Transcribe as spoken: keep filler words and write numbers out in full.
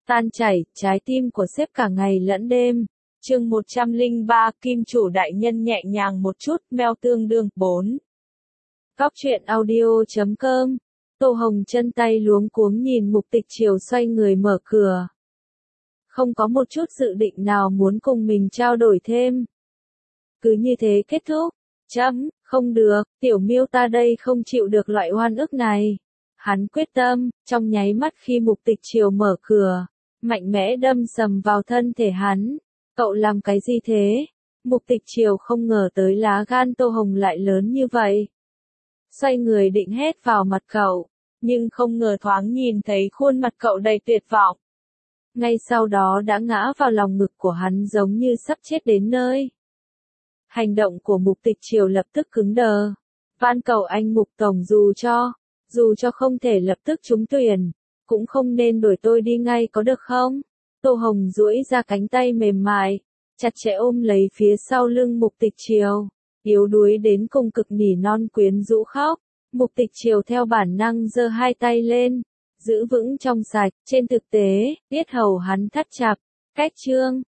tan chảy, trái tim của sếp cả ngày lẫn đêm. Chương một trăm lẻ ba, Kim chủ đại nhân nhẹ nhàng một chút, mail tương đương, bốn. Góc truyện audio chấm com. Tô Hồng chân tay luống cuống nhìn Mục Tịch Triều xoay người mở cửa. Không có một chút dự định nào muốn cùng mình trao đổi thêm. Cứ như thế kết thúc. Chấm, không được, tiểu miêu ta đây không chịu được loại oan ức này. Hắn quyết tâm, trong nháy mắt khi Mục Tịch Triều mở cửa, mạnh mẽ đâm sầm vào thân thể hắn. Cậu làm cái gì thế? Mục Tịch Triều không ngờ tới lá gan Tô Hồng lại lớn như vậy. Xoay người định hét vào mặt cậu, nhưng không ngờ thoáng nhìn thấy khuôn mặt cậu đầy tuyệt vọng. Ngay sau đó đã ngã vào lòng ngực của hắn giống như sắp chết đến nơi. Hành động của Mục Tịch Triều lập tức cứng đờ. Van cầu anh Mục Tổng dù cho, dù cho không thể lập tức trúng tuyển, cũng không nên đuổi tôi đi ngay có được không? Tô Hồng duỗi ra cánh tay mềm mại, chặt chẽ ôm lấy phía sau lưng Mục Tịch Triều, yếu đuối đến cùng cực nỉ non quyến rũ khóc. Mục Tịch Triều theo bản năng giơ hai tay lên, giữ vững trong sạch, trên thực tế, yết hầu hắn thắt chặt, cách trương,